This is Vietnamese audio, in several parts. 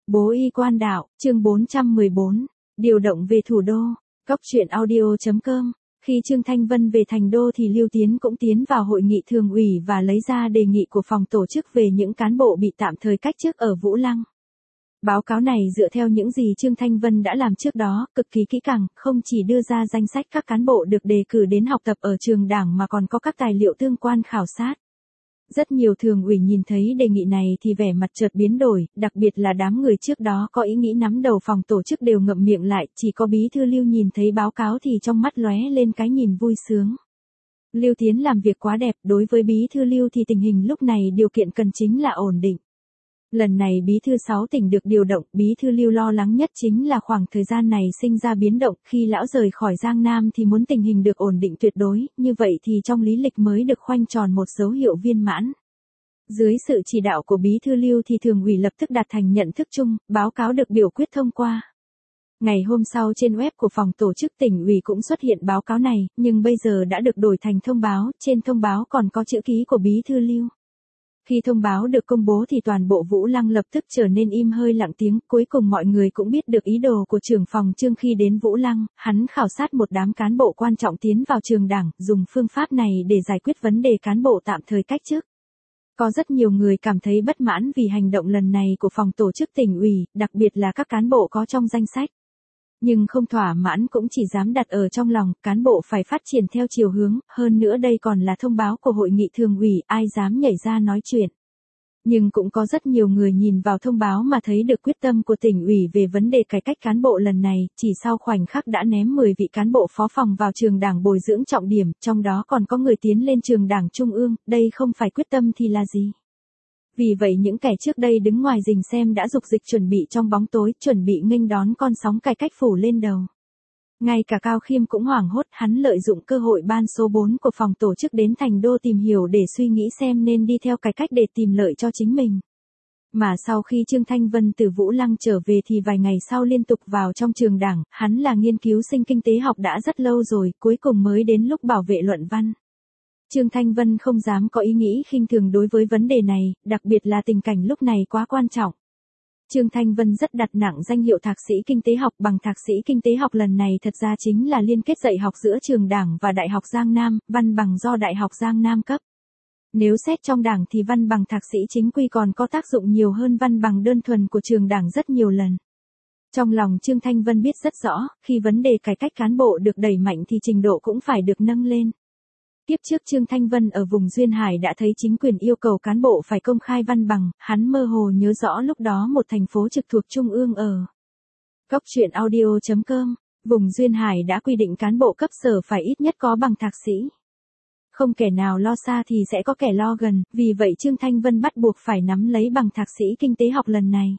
Bố y quan đạo, chương 414, điều động về thủ đô, Cóc truyện audio.com. Khi Trương Thanh Vân về thành đô thì Lưu Tiến cũng tiến vào hội nghị thường ủy và lấy ra đề nghị của phòng tổ chức về những cán bộ bị tạm thời cách chức ở Vũ Lăng. Báo cáo này dựa theo những gì Trương Thanh Vân đã làm trước đó, cực kỳ kỹ càng, không chỉ đưa ra danh sách các cán bộ được đề cử đến học tập ở trường đảng mà còn có các tài liệu tương quan khảo sát. Rất nhiều thường ủy nhìn thấy đề nghị này thì vẻ mặt chợt biến đổi, đặc biệt là đám người trước đó có ý nghĩ nắm đầu phòng tổ chức đều ngậm miệng lại, chỉ có bí thư Lưu nhìn thấy báo cáo thì trong mắt lóe lên cái nhìn vui sướng. Lưu Tiến làm việc quá đẹp, đối với bí thư Lưu thì tình hình lúc này điều kiện cần chính là ổn định. Lần này bí thư 6 tỉnh được điều động, bí thư Lưu lo lắng nhất chính là khoảng thời gian này sinh ra biến động, khi lão rời khỏi Giang Nam thì muốn tình hình được ổn định tuyệt đối, như vậy thì trong lý lịch mới được khoanh tròn một dấu hiệu viên mãn. Dưới sự chỉ đạo của bí thư Lưu thì thường ủy lập tức đạt thành nhận thức chung, báo cáo được biểu quyết thông qua. Ngày hôm sau trên web của phòng tổ chức tỉnh ủy cũng xuất hiện báo cáo này, nhưng bây giờ đã được đổi thành thông báo, trên thông báo còn có chữ ký của bí thư Lưu. Khi thông báo được công bố thì toàn bộ Vũ Lăng lập tức trở nên im hơi lặng tiếng, cuối cùng mọi người cũng biết được ý đồ của trưởng phòng Trương khi đến Vũ Lăng, hắn khảo sát một đám cán bộ quan trọng tiến vào trường đảng, dùng phương pháp này để giải quyết vấn đề cán bộ tạm thời cách chức. Có rất nhiều người cảm thấy bất mãn vì hành động lần này của phòng tổ chức tỉnh ủy, đặc biệt là các cán bộ có trong danh sách. Nhưng không thỏa mãn cũng chỉ dám đặt ở trong lòng, cán bộ phải phát triển theo chiều hướng, hơn nữa đây còn là thông báo của hội nghị thường ủy, ai dám nhảy ra nói chuyện. Nhưng cũng có rất nhiều người nhìn vào thông báo mà thấy được quyết tâm của tỉnh ủy về vấn đề cải cách cán bộ lần này, chỉ sau khoảnh khắc đã ném 10 vị cán bộ phó phòng vào trường đảng bồi dưỡng trọng điểm, trong đó còn có người tiến lên trường đảng trung ương, đây không phải quyết tâm thì là gì? Vì vậy những kẻ trước đây đứng ngoài rình xem đã dục dịch chuẩn bị trong bóng tối, chuẩn bị nghênh đón con sóng cải cách phủ lên đầu. Ngay cả Cao Khiêm cũng hoảng hốt, hắn lợi dụng cơ hội ban số 4 của phòng tổ chức đến thành đô tìm hiểu để suy nghĩ xem nên đi theo cải cách để tìm lợi cho chính mình. Mà sau khi Trương Thanh Vân từ Vũ Lăng trở về thì vài ngày sau liên tục vào trong trường đảng, hắn là nghiên cứu sinh kinh tế học đã rất lâu rồi, cuối cùng mới đến lúc bảo vệ luận văn. Trương Thanh Vân không dám có ý nghĩ khinh thường đối với vấn đề này, đặc biệt là tình cảnh lúc này quá quan trọng. Trương Thanh Vân rất đặt nặng danh hiệu thạc sĩ kinh tế học, bằng thạc sĩ kinh tế học lần này thật ra chính là liên kết dạy học giữa trường đảng và Đại học Giang Nam, văn bằng do Đại học Giang Nam cấp. Nếu xét trong đảng thì văn bằng thạc sĩ chính quy còn có tác dụng nhiều hơn văn bằng đơn thuần của trường đảng rất nhiều lần. Trong lòng Trương Thanh Vân biết rất rõ, khi vấn đề cải cách cán bộ được đẩy mạnh thì trình độ cũng phải được nâng lên. Tiếp trước Trương Thanh Vân ở vùng Duyên Hải đã thấy chính quyền yêu cầu cán bộ phải công khai văn bằng, hắn mơ hồ nhớ rõ lúc đó một thành phố trực thuộc trung ương ở Cóc truyện audio.com, vùng Duyên Hải đã quy định cán bộ cấp sở phải ít nhất có bằng thạc sĩ. Không kẻ nào lo xa thì sẽ có kẻ lo gần, vì vậy Trương Thanh Vân bắt buộc phải nắm lấy bằng thạc sĩ kinh tế học lần này.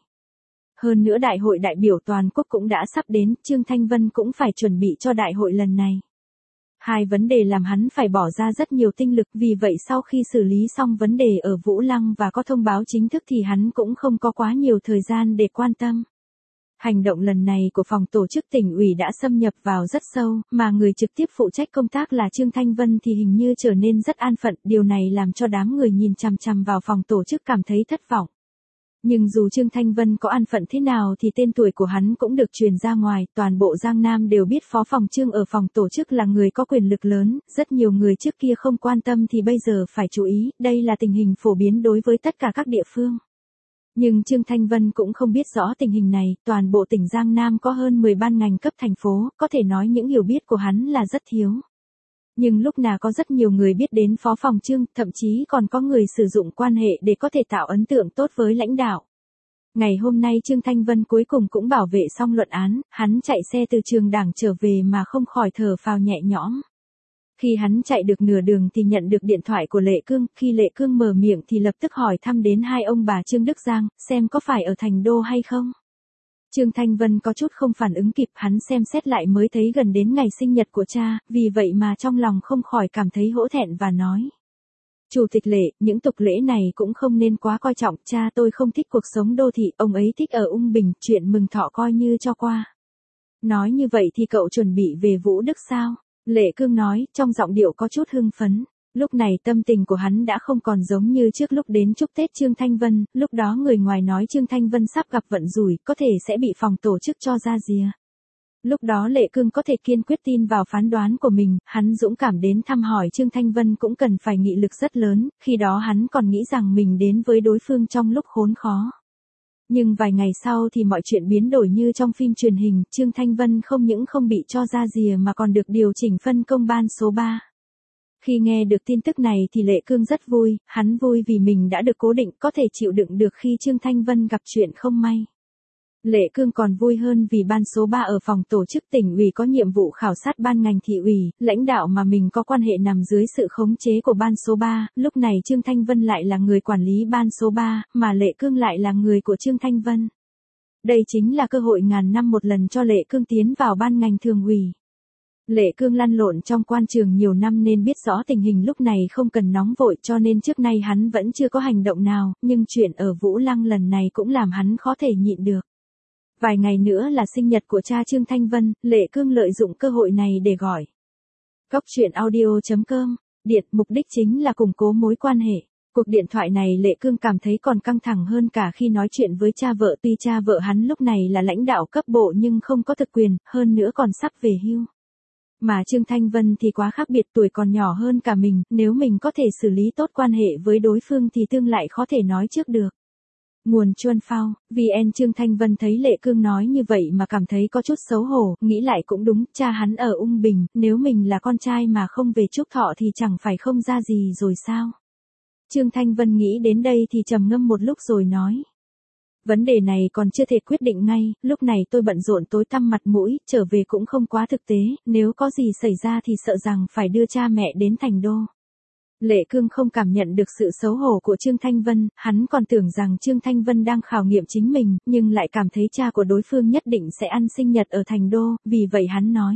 Hơn nữa đại hội đại biểu toàn quốc cũng đã sắp đến, Trương Thanh Vân cũng phải chuẩn bị cho đại hội lần này. Hai vấn đề làm hắn phải bỏ ra rất nhiều tinh lực, vì vậy sau khi xử lý xong vấn đề ở Vũ Lăng và có thông báo chính thức thì hắn cũng không có quá nhiều thời gian để quan tâm. Hành động lần này của phòng tổ chức tỉnh ủy đã xâm nhập vào rất sâu, mà người trực tiếp phụ trách công tác là Trương Thanh Vân thì hình như trở nên rất an phận, điều này làm cho đám người nhìn chằm chằm vào phòng tổ chức cảm thấy thất vọng. Nhưng dù Trương Thanh Vân có an phận thế nào thì tên tuổi của hắn cũng được truyền ra ngoài, toàn bộ Giang Nam đều biết phó phòng Trương ở phòng tổ chức là người có quyền lực lớn, rất nhiều người trước kia không quan tâm thì bây giờ phải chú ý, đây là tình hình phổ biến đối với tất cả các địa phương. Nhưng Trương Thanh Vân cũng không biết rõ tình hình này, toàn bộ tỉnh Giang Nam có hơn 10 ban ngành cấp thành phố, có thể nói những hiểu biết của hắn là rất thiếu. Nhưng lúc nào có rất nhiều người biết đến phó phòng Trương, thậm chí còn có người sử dụng quan hệ để có thể tạo ấn tượng tốt với lãnh đạo. Ngày hôm nay Trương Thanh Vân cuối cùng cũng bảo vệ xong luận án, hắn chạy xe từ trường đảng trở về mà không khỏi thở phào nhẹ nhõm. Khi hắn chạy được nửa đường thì nhận được điện thoại của Lệ Cương, khi Lệ Cương mở miệng thì lập tức hỏi thăm đến hai ông bà Trương Đức Giang, xem có phải ở thành đô hay không. Trương Thanh Vân có chút không phản ứng kịp, hắn xem xét lại mới thấy gần đến ngày sinh nhật của cha, vì vậy mà trong lòng không khỏi cảm thấy hổ thẹn và nói. Chủ tịch Lệ, những tục lễ này cũng không nên quá coi trọng, cha tôi không thích cuộc sống đô thị, ông ấy thích ở Ung Bình, chuyện mừng thọ coi như cho qua. Nói như vậy thì cậu chuẩn bị về Vũ Đức sao? Lệ Cương nói, trong giọng điệu có chút hưng phấn. Lúc này tâm tình của hắn đã không còn giống như trước lúc đến chúc Tết Trương Thanh Vân, lúc đó người ngoài nói Trương Thanh Vân sắp gặp vận rủi, có thể sẽ bị phòng tổ chức cho ra rìa. Lúc đó Lệ Cương có thể kiên quyết tin vào phán đoán của mình, hắn dũng cảm đến thăm hỏi Trương Thanh Vân cũng cần phải nghị lực rất lớn, khi đó hắn còn nghĩ rằng mình đến với đối phương trong lúc khốn khó. Nhưng vài ngày sau thì mọi chuyện biến đổi như trong phim truyền hình, Trương Thanh Vân không những không bị cho ra rìa mà còn được điều chỉnh phân công ban số 3. Khi nghe được tin tức này thì Lệ Cương rất vui, hắn vui vì mình đã được cố định có thể chịu đựng được khi Trương Thanh Vân gặp chuyện không may. Lệ Cương còn vui hơn vì ban số 3 ở phòng tổ chức tỉnh ủy có nhiệm vụ khảo sát ban ngành thị ủy, lãnh đạo mà mình có quan hệ nằm dưới sự khống chế của ban số 3, lúc này Trương Thanh Vân lại là người quản lý ban số 3, mà Lệ Cương lại là người của Trương Thanh Vân. Đây chính là cơ hội ngàn năm một lần cho Lệ Cương tiến vào ban ngành thường ủy. Lệ Cương lăn lộn trong quan trường nhiều năm nên biết rõ tình hình lúc này không cần nóng vội cho nên trước nay hắn vẫn chưa có hành động nào, nhưng chuyện ở Vũ Lăng lần này cũng làm hắn khó thể nhịn được. Vài ngày nữa là sinh nhật của cha Trương Thanh Vân, Lệ Cương lợi dụng cơ hội này để gọi. Cóc truyện audio.com, điện mục đích chính là củng cố mối quan hệ. Cuộc điện thoại này Lệ Cương cảm thấy còn căng thẳng hơn cả khi nói chuyện với cha vợ, tuy cha vợ hắn lúc này là lãnh đạo cấp bộ nhưng không có thực quyền, hơn nữa còn sắp về hưu. Mà Trương Thanh Vân thì quá khác biệt, tuổi còn nhỏ hơn cả mình, nếu mình có thể xử lý tốt quan hệ với đối phương thì tương lại khó thể nói trước được. Nguồn Chuân Phao, VN. Trương Thanh Vân thấy Lệ Cương nói như vậy mà cảm thấy có chút xấu hổ, nghĩ lại cũng đúng, cha hắn ở Ung Bình, nếu mình là con trai mà không về Trúc Thọ thì chẳng phải không ra gì rồi sao? Trương Thanh Vân nghĩ đến đây thì trầm ngâm một lúc rồi nói. Vấn đề này còn chưa thể quyết định ngay, lúc này tôi bận rộn tối tăm mặt mũi, trở về cũng không quá thực tế, nếu có gì xảy ra thì sợ rằng phải đưa cha mẹ đến Thành Đô. Lệ Cương không cảm nhận được sự xấu hổ của Trương Thanh Vân, hắn còn tưởng rằng Trương Thanh Vân đang khảo nghiệm chính mình, nhưng lại cảm thấy cha của đối phương nhất định sẽ ăn sinh nhật ở Thành Đô, vì vậy hắn nói.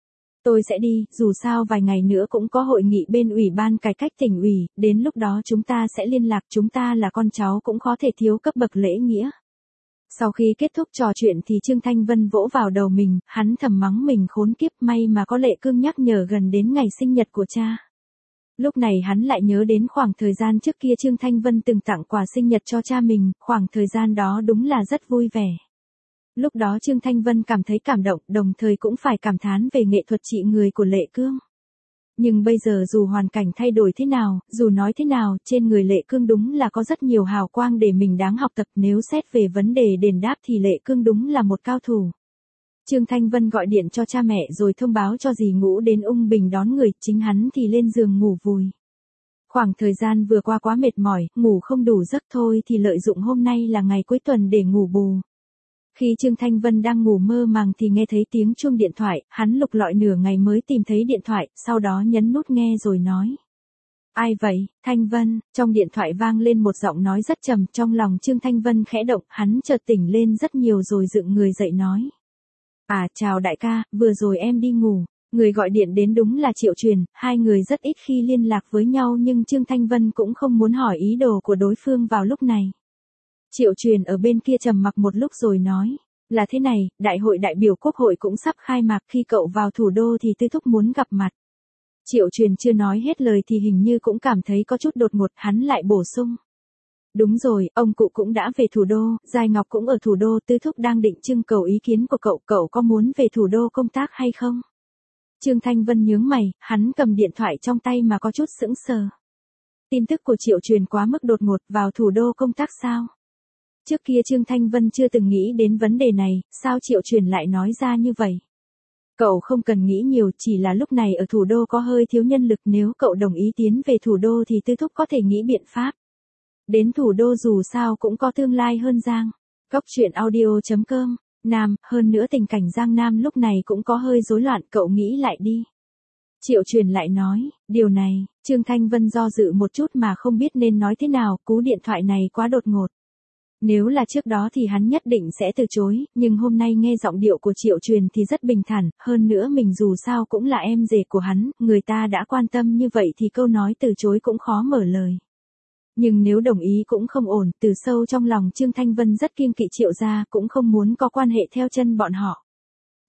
Tôi sẽ đi, dù sao vài ngày nữa cũng có hội nghị bên Ủy ban Cải cách tỉnh ủy, đến lúc đó chúng ta sẽ liên lạc, chúng ta là con cháu cũng khó thể thiếu cấp bậc lễ nghĩa. Sau khi kết thúc trò chuyện thì Trương Thanh Vân vỗ vào đầu mình, hắn thầm mắng mình khốn kiếp, may mà có Lệ Cương nhắc nhở gần đến ngày sinh nhật của cha. Lúc này hắn lại nhớ đến khoảng thời gian trước kia Trương Thanh Vân từng tặng quà sinh nhật cho cha mình, khoảng thời gian đó đúng là rất vui vẻ. Lúc đó Trương Thanh Vân cảm thấy cảm động, đồng thời cũng phải cảm thán về nghệ thuật trị người của Lệ Cương. Nhưng bây giờ dù hoàn cảnh thay đổi thế nào, dù nói thế nào, trên người Lệ Cương đúng là có rất nhiều hào quang để mình đáng học tập, nếu xét về vấn đề đền đáp thì Lệ Cương đúng là một cao thủ. Trương Thanh Vân gọi điện cho cha mẹ rồi thông báo cho dì Ngũ đến Ung Bình đón người, chính hắn thì lên giường ngủ vùi. Khoảng thời gian vừa qua quá mệt mỏi, ngủ không đủ giấc thôi thì lợi dụng hôm nay là ngày cuối tuần để ngủ bù. Khi Trương Thanh Vân đang ngủ mơ màng thì nghe thấy tiếng chuông điện thoại, hắn lục lọi nửa ngày mới tìm thấy điện thoại, sau đó nhấn nút nghe rồi nói. Ai vậy, Thanh Vân, trong điện thoại vang lên một giọng nói rất trầm, trong lòng Trương Thanh Vân khẽ động, hắn chợt tỉnh lên rất nhiều rồi dựng người dậy nói. À chào đại ca, vừa rồi em đi ngủ. Người gọi điện đến đúng là Triệu Truyền, hai người rất ít khi liên lạc với nhau nhưng Trương Thanh Vân cũng không muốn hỏi ý đồ của đối phương vào lúc này. Triệu Truyền ở bên kia trầm mặc một lúc rồi nói, là thế này, đại hội đại biểu quốc hội cũng sắp khai mạc, khi cậu vào thủ đô thì Tư Thúc muốn gặp mặt. Triệu Truyền chưa nói hết lời thì hình như cũng cảm thấy có chút đột ngột, hắn lại bổ sung. Đúng rồi, ông cụ cũng đã về thủ đô, Giai Ngọc cũng ở thủ đô, Tư Thúc đang định trưng cầu ý kiến của cậu, cậu có muốn về thủ đô công tác hay không? Trương Thanh Vân nhướng mày, hắn cầm điện thoại trong tay mà có chút sững sờ. Tin tức của Triệu Truyền quá mức đột ngột, vào thủ đô công tác sao? Trước kia Trương Thanh Vân chưa từng nghĩ đến vấn đề này, sao Triệu Truyền lại nói ra như vậy? Cậu không cần nghĩ nhiều, chỉ là lúc này ở thủ đô có hơi thiếu nhân lực, nếu cậu đồng ý tiến về thủ đô thì Tư Thúc có thể nghĩ biện pháp. Đến thủ đô dù sao cũng có tương lai hơn Giang. Cóc truyện audio.com, Nam, hơn nữa tình cảnh Giang Nam lúc này cũng có hơi rối loạn, cậu nghĩ lại đi. Triệu Truyền lại nói, điều này, Trương Thanh Vân do dự một chút mà không biết nên nói thế nào, cú điện thoại này quá đột ngột. Nếu là trước đó thì hắn nhất định sẽ từ chối, nhưng hôm nay nghe giọng điệu của Triệu Truyền thì rất bình thản, hơn nữa mình dù sao cũng là em rể của hắn, người ta đã quan tâm như vậy thì câu nói từ chối cũng khó mở lời. Nhưng nếu đồng ý cũng không ổn, từ sâu trong lòng Trương Thanh Vân rất kiêng kỵ Triệu gia, cũng không muốn có quan hệ theo chân bọn họ.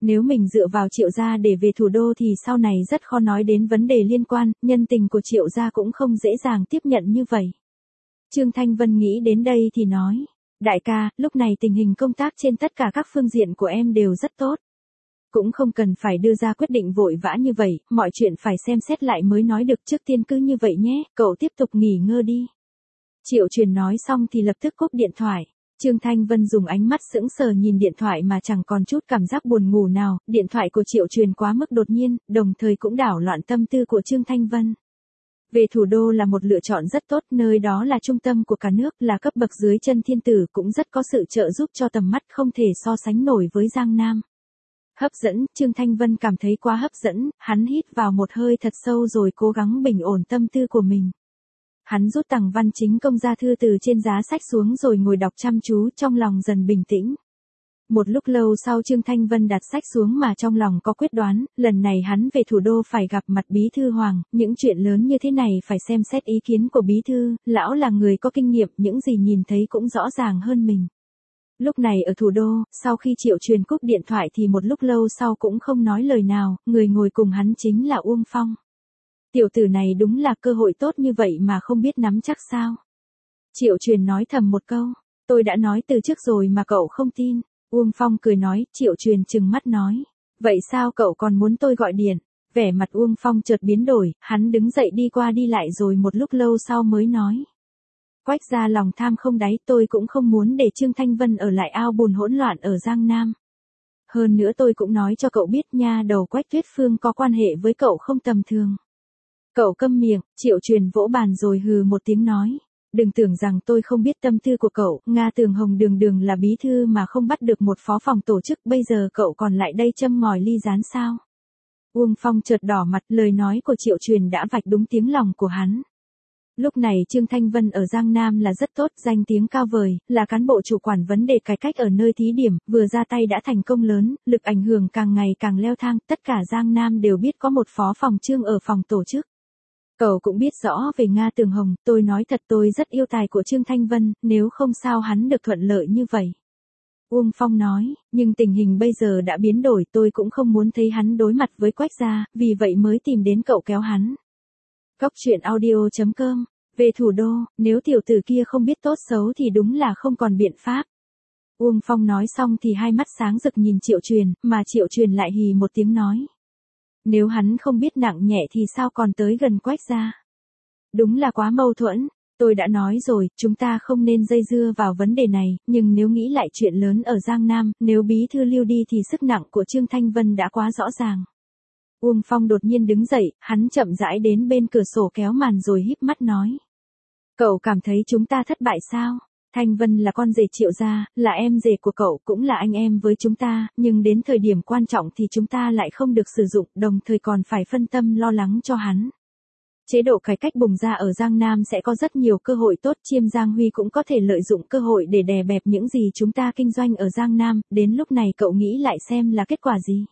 Nếu mình dựa vào Triệu gia để về thủ đô thì sau này rất khó nói đến vấn đề liên quan, nhân tình của Triệu gia cũng không dễ dàng tiếp nhận như vậy. Trương Thanh Vân nghĩ đến đây thì nói, đại ca, lúc này tình hình công tác trên tất cả các phương diện của em đều rất tốt. Cũng không cần phải đưa ra quyết định vội vã như vậy, mọi chuyện phải xem xét lại mới nói được, trước tiên cứ như vậy nhé, cậu tiếp tục nghỉ ngơi đi. Triệu Truyền nói xong thì lập tức cúp điện thoại. Trương Thanh Vân dùng ánh mắt sững sờ nhìn điện thoại mà chẳng còn chút cảm giác buồn ngủ nào, điện thoại của Triệu Truyền quá mức đột nhiên, đồng thời cũng đảo loạn tâm tư của Trương Thanh Vân. Về thủ đô là một lựa chọn rất tốt, nơi đó là trung tâm của cả nước, là cấp bậc dưới chân thiên tử, cũng rất có sự trợ giúp cho tầm mắt, không thể so sánh nổi với Giang Nam. Hấp dẫn, Trương Thanh Vân cảm thấy quá hấp dẫn, hắn hít vào một hơi thật sâu rồi cố gắng bình ổn tâm tư của mình. Hắn rút tằng văn chính công ra thư từ trên giá sách xuống rồi ngồi đọc chăm chú, trong lòng dần bình tĩnh. Một lúc lâu sau Trương Thanh Vân đặt sách xuống mà trong lòng có quyết đoán, lần này hắn về thủ đô phải gặp mặt Bí Thư Hoàng, những chuyện lớn như thế này phải xem xét ý kiến của Bí Thư, lão là người có kinh nghiệm, những gì nhìn thấy cũng rõ ràng hơn mình. Lúc này ở thủ đô, sau khi Triệu Truyền cúp điện thoại thì một lúc lâu sau cũng không nói lời nào, người ngồi cùng hắn chính là Uông Phong. Tiểu tử này đúng là cơ hội tốt như vậy mà không biết nắm chắc sao. Triệu Truyền nói thầm một câu, tôi đã nói từ trước rồi mà cậu không tin. Uông Phong cười nói, Triệu Truyền trừng mắt nói, vậy sao cậu còn muốn tôi gọi điện? Vẻ mặt Uông Phong chợt biến đổi, hắn đứng dậy đi qua đi lại rồi một lúc lâu sau mới nói. Quách gia lòng tham không đáy, tôi cũng không muốn để Trương Thanh Vân ở lại ao bùn hỗn loạn ở Giang Nam. Hơn nữa tôi cũng nói cho cậu biết nha, đầu Quách Tuyết Phương có quan hệ với cậu không tầm thường. Cậu câm miệng, Triệu Truyền vỗ bàn rồi hừ một tiếng nói. Đừng tưởng rằng tôi không biết tâm tư của cậu, Nga Tường Hồng đường đường là bí thư mà không bắt được một phó phòng tổ chức, bây giờ cậu còn lại đây châm ngòi ly gián sao? Uông Phong chợt đỏ mặt, lời nói của Triệu Truyền đã vạch đúng tiếng lòng của hắn. Lúc này Trương Thanh Vân ở Giang Nam là rất tốt, danh tiếng cao vời, là cán bộ chủ quản vấn đề cải cách ở nơi thí điểm, vừa ra tay đã thành công lớn, lực ảnh hưởng càng ngày càng leo thang, tất cả Giang Nam đều biết có một phó phòng Trương ở phòng tổ chức. Cậu cũng biết rõ về Nga Tường Hồng, tôi nói thật tôi rất yêu tài của Trương Thanh Vân, nếu không sao hắn được thuận lợi như vậy. Uông Phong nói, nhưng tình hình bây giờ đã biến đổi, tôi cũng không muốn thấy hắn đối mặt với Quách gia, vì vậy mới tìm đến cậu kéo hắn. Cóc truyện audio.com, về thủ đô, nếu tiểu tử kia không biết tốt xấu thì đúng là không còn biện pháp. Uông Phong nói xong thì hai mắt sáng rực nhìn Triệu Truyền, mà Triệu Truyền lại hì một tiếng nói. Nếu hắn không biết nặng nhẹ thì sao còn tới gần Quách gia? Đúng là quá mâu thuẫn, tôi đã nói rồi, chúng ta không nên dây dưa vào vấn đề này, nhưng nếu nghĩ lại chuyện lớn ở Giang Nam, nếu bí thư lưu đi thì sức nặng của Trương Thanh Vân đã quá rõ ràng. Uông Phong đột nhiên đứng dậy, hắn chậm rãi đến bên cửa sổ kéo màn rồi híp mắt nói. Cậu cảm thấy chúng ta thất bại sao? Thanh Vân là con rể Triệu gia, là em rể của cậu, cũng là anh em với chúng ta, nhưng đến thời điểm quan trọng thì chúng ta lại không được sử dụng, đồng thời còn phải phân tâm lo lắng cho hắn. Chế độ cải cách bùng ra ở Giang Nam sẽ có rất nhiều cơ hội tốt, Chiêm Giang Huy cũng có thể lợi dụng cơ hội để đè bẹp những gì chúng ta kinh doanh ở Giang Nam, đến lúc này cậu nghĩ lại xem là kết quả gì.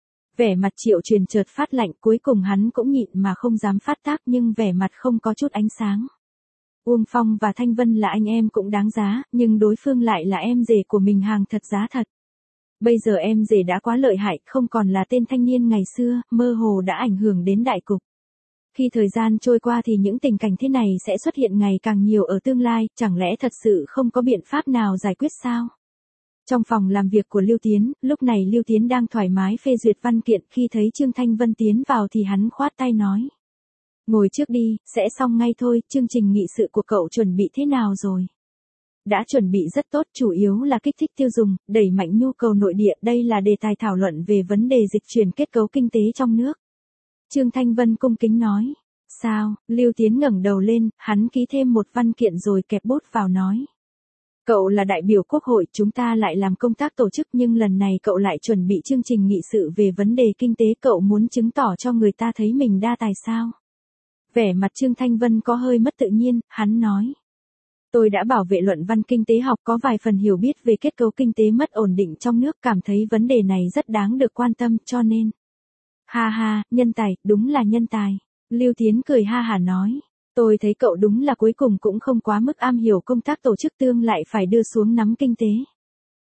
Vẻ mặt Triệu Truyền chợt phát lạnh, cuối cùng hắn cũng nhịn mà không dám phát tác, nhưng vẻ mặt không có chút ánh sáng. Uông Phong và Thanh Vân là anh em cũng đáng giá, nhưng đối phương lại là em rể của mình, hàng thật giá thật. Bây giờ em rể đã quá lợi hại, không còn là tên thanh niên ngày xưa, mơ hồ đã ảnh hưởng đến đại cục. Khi thời gian trôi qua thì những tình cảnh thế này sẽ xuất hiện ngày càng nhiều ở tương lai, chẳng lẽ thật sự không có biện pháp nào giải quyết sao? Trong phòng làm việc của Lưu Tiến, lúc này Lưu Tiến đang thoải mái phê duyệt văn kiện, khi thấy Trương Thanh Vân tiến vào thì hắn khoát tay nói. Ngồi trước đi, sẽ xong ngay thôi, chương trình nghị sự của cậu chuẩn bị thế nào rồi? Đã chuẩn bị rất tốt, chủ yếu là kích thích tiêu dùng, đẩy mạnh nhu cầu nội địa, đây là đề tài thảo luận về vấn đề dịch chuyển kết cấu kinh tế trong nước. Trương Thanh Vân cung kính nói. Sao? Lưu Tiến ngẩng đầu lên, hắn ký thêm một văn kiện rồi kẹp bút vào nói. Cậu là đại biểu quốc hội, chúng ta lại làm công tác tổ chức, nhưng lần này cậu lại chuẩn bị chương trình nghị sự về vấn đề kinh tế, cậu muốn chứng tỏ cho người ta thấy mình đa tài sao? Vẻ mặt Trương Thanh Vân có hơi mất tự nhiên, hắn nói. Tôi đã bảo vệ luận văn kinh tế học, có vài phần hiểu biết về kết cấu kinh tế mất ổn định trong nước, cảm thấy vấn đề này rất đáng được quan tâm, cho nên. Ha ha, nhân tài, đúng là nhân tài. Lưu Tiến cười ha hả nói. Tôi thấy cậu đúng là cuối cùng cũng không quá mức am hiểu công tác tổ chức, tương lại phải đưa xuống nắm kinh tế.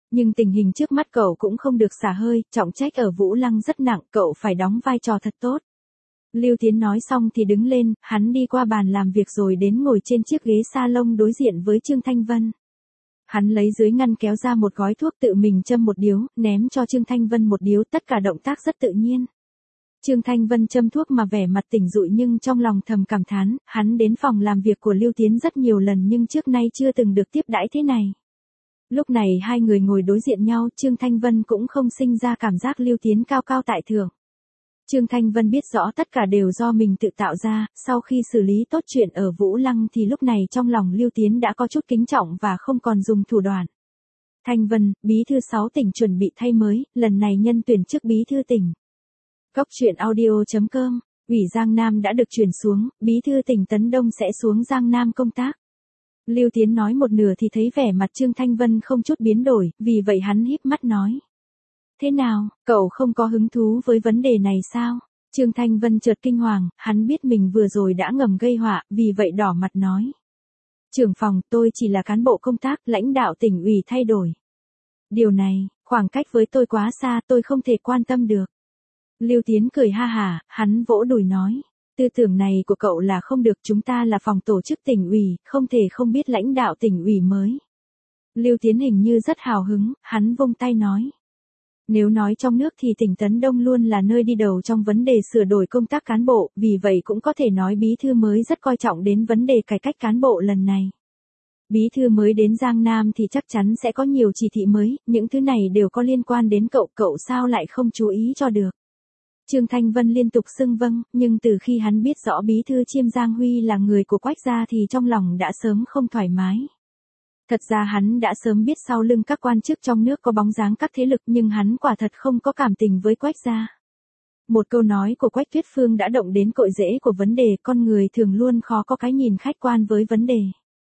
Nhưng tình hình trước mắt cậu cũng không được xả hơi, trọng trách ở Vũ Lăng rất nặng, cậu phải đóng vai trò thật tốt. Lưu Tiến nói xong thì đứng lên, hắn đi qua bàn làm việc rồi đến ngồi trên chiếc ghế salon đối diện với Trương Thanh Vân. Hắn lấy dưới ngăn kéo ra một gói thuốc tự mình châm một điếu, ném cho Trương Thanh Vân một điếu, tất cả động tác rất tự nhiên. Trương Thanh Vân châm thuốc mà vẻ mặt tỉnh rụi nhưng trong lòng thầm cảm thán, hắn đến phòng làm việc của Lưu Tiến rất nhiều lần nhưng trước nay chưa từng được tiếp đãi thế này. Lúc này hai người ngồi đối diện nhau, Trương Thanh Vân cũng không sinh ra cảm giác Lưu Tiến cao cao tại thượng. Trương Thanh Vân biết rõ tất cả đều do mình tự tạo ra, sau khi xử lý tốt chuyện ở Vũ Lăng thì lúc này trong lòng Lưu Tiến đã có chút kính trọng và không còn dùng thủ đoạn. Thanh Vân, bí thư 6 tỉnh chuẩn bị thay mới, lần này nhân tuyển chức bí thư tỉnh. Cốc truyện audio.com, ủy Giang Nam đã được chuyển xuống, bí thư tỉnh Tấn Đông sẽ xuống Giang Nam công tác. Lưu Tiến nói một nửa thì thấy vẻ mặt Trương Thanh Vân không chút biến đổi, vì vậy hắn híp mắt nói. Thế nào, cậu không có hứng thú với vấn đề này sao? Trương Thanh Vân chợt kinh hoàng, hắn biết mình vừa rồi đã ngầm gây họa, vì vậy đỏ mặt nói. Trưởng phòng, tôi chỉ là cán bộ công tác, lãnh đạo tỉnh ủy thay đổi. Điều này, khoảng cách với tôi quá xa, tôi không thể quan tâm được. Lưu Tiến cười ha hả, hắn vỗ đùi nói. Tư tưởng này của cậu là không được, chúng ta là phòng tổ chức tỉnh ủy, không thể không biết lãnh đạo tỉnh ủy mới. Lưu Tiến hình như rất hào hứng, hắn vung tay nói. Nếu nói trong nước thì tỉnh Tấn Đông luôn là nơi đi đầu trong vấn đề sửa đổi công tác cán bộ, vì vậy cũng có thể nói bí thư mới rất coi trọng đến vấn đề cải cách cán bộ lần này. Bí thư mới đến Giang Nam thì chắc chắn sẽ có nhiều chỉ thị mới, những thứ này đều có liên quan đến cậu, cậu sao lại không chú ý cho được. Trương Thanh Vân liên tục xưng vâng, nhưng từ khi hắn biết rõ bí thư Chiêm Giang Huy là người của Quách gia thì trong lòng đã sớm không thoải mái. Thật ra hắn đã sớm biết sau lưng các quan chức trong nước có bóng dáng các thế lực nhưng hắn quả thật không có cảm tình với Quách gia. Một câu nói của Quách Tuyết Phương đã động đến cội rễ của vấn đề, con người thường luôn khó có cái nhìn khách quan với vấn đề.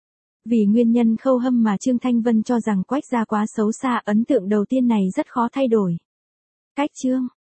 Vì nguyên nhân Khâu Hâm mà Trương Thanh Vân cho rằng Quách gia quá xấu xa, ấn tượng đầu tiên này rất khó thay đổi. Cách Trương